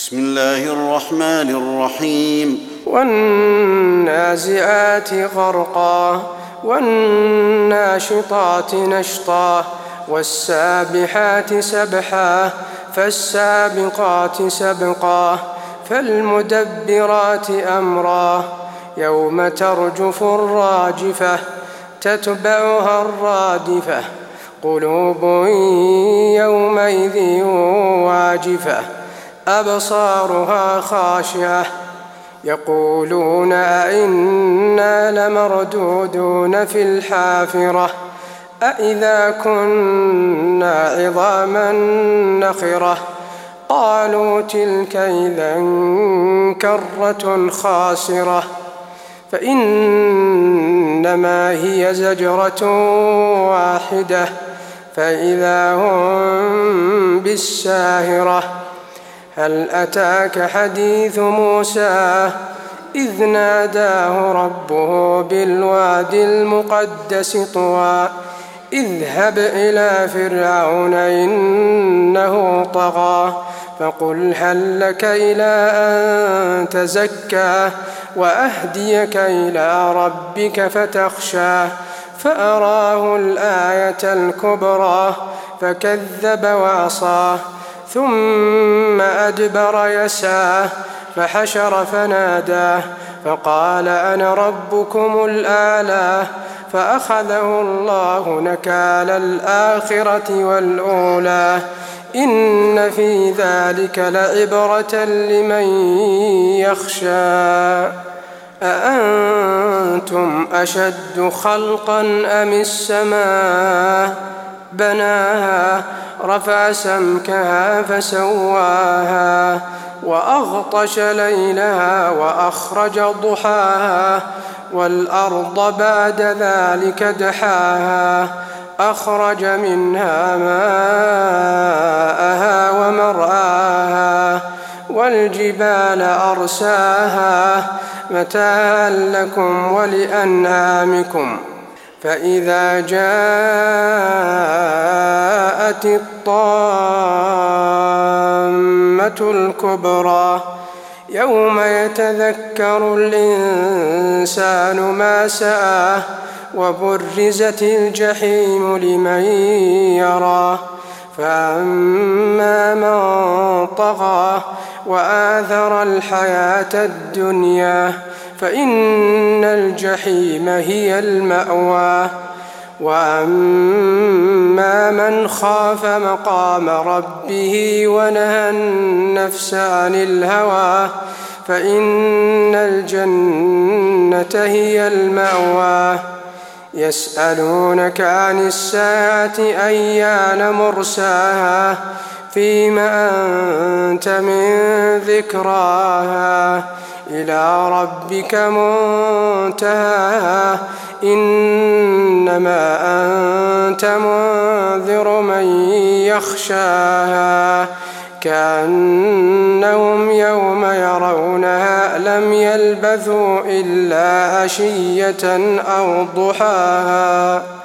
بسم الله الرحمن الرحيم والنازعات غرقا والناشطات نشطا والسابحات سبحا فالسابقات سبقا فالمدبرات أمرا يوم ترجف الراجفة تتبعها الرادفة قلوب يومئذ واجفة أبصارها خاشعة يقولون أئنا لمردودون في الحافرة أئذا كنا عظاما نخرة قالوا تلك إذا كرة خاسرة فإنما هي زجرة واحدة فإذا هم بالساهرة هل أتاك حديث موسى إذ ناداه ربه بالواد المقدس طوى اذهب إلى فرعون إنه طغى فقل هل لك إلى أن تزكى وأهديك إلى ربك فتخشى فأراه الآية الكبرى فكذب وعصى ثم أدبر يسعى فحشر فنادى فقال أنا ربكم الأعلى فأخذه الله نكال الآخرة والأولى إن في ذلك لعبرة لمن يخشى أأنتم أشد خلقا أم السماء بناها رفع سمكها فسواها وأغطش ليلها وأخرج ضحاها والأرض بعد ذلك دحاها أخرج منها ماءها ومرعاها والجبال أرساها متاعا لكم ولأنعامكم فإذا جاءت الطامة الكبرى يوم يتذكر الإنسان ما سعى وبرزت الجحيم لمن يرى فأما من طغى وآثر الحياة الدنيا فإن الجحيم هي المأوى وأما من خاف مقام ربه ونهى النفس عن الهوى فإن الجنة هي المأوى يسألونك عن الساعة أيان مرساها فيم أنت من ذكراها إلى ربك منتهاها إنما أنت منذر من يخشاها كأنهم يوم يرونها لم يلبثوا إلا عشية أو ضحاها.